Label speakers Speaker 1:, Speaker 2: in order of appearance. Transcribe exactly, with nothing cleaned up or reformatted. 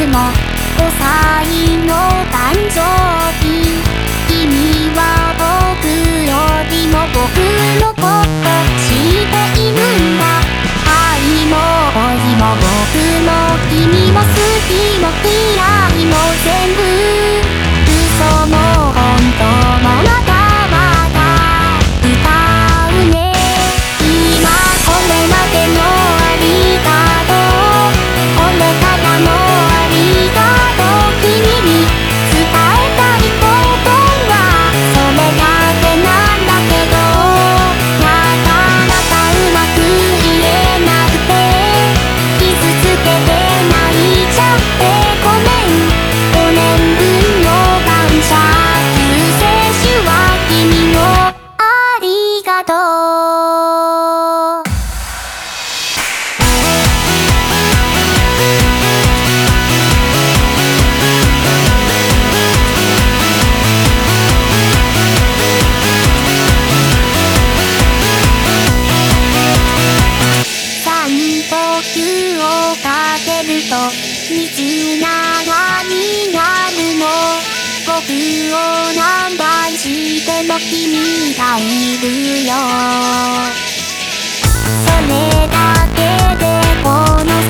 Speaker 1: のごさいの誕生日、君は僕よりも僕のこと知っているんだ。愛も恋も僕も君も好きも嫌いも全部嘘も本当もまだまだ歌うね。今これまでのありがとう、これからもありがとう。君に伝えたいことはそれだけなんだけど、なかなかうまく言えなくて傷つけて泣いちゃってごめん。ごねんぶんの感謝救世主は君のありがとう。散歩球をかけると水長になるの。僕を何倍しても君がいるよ。それだけでこの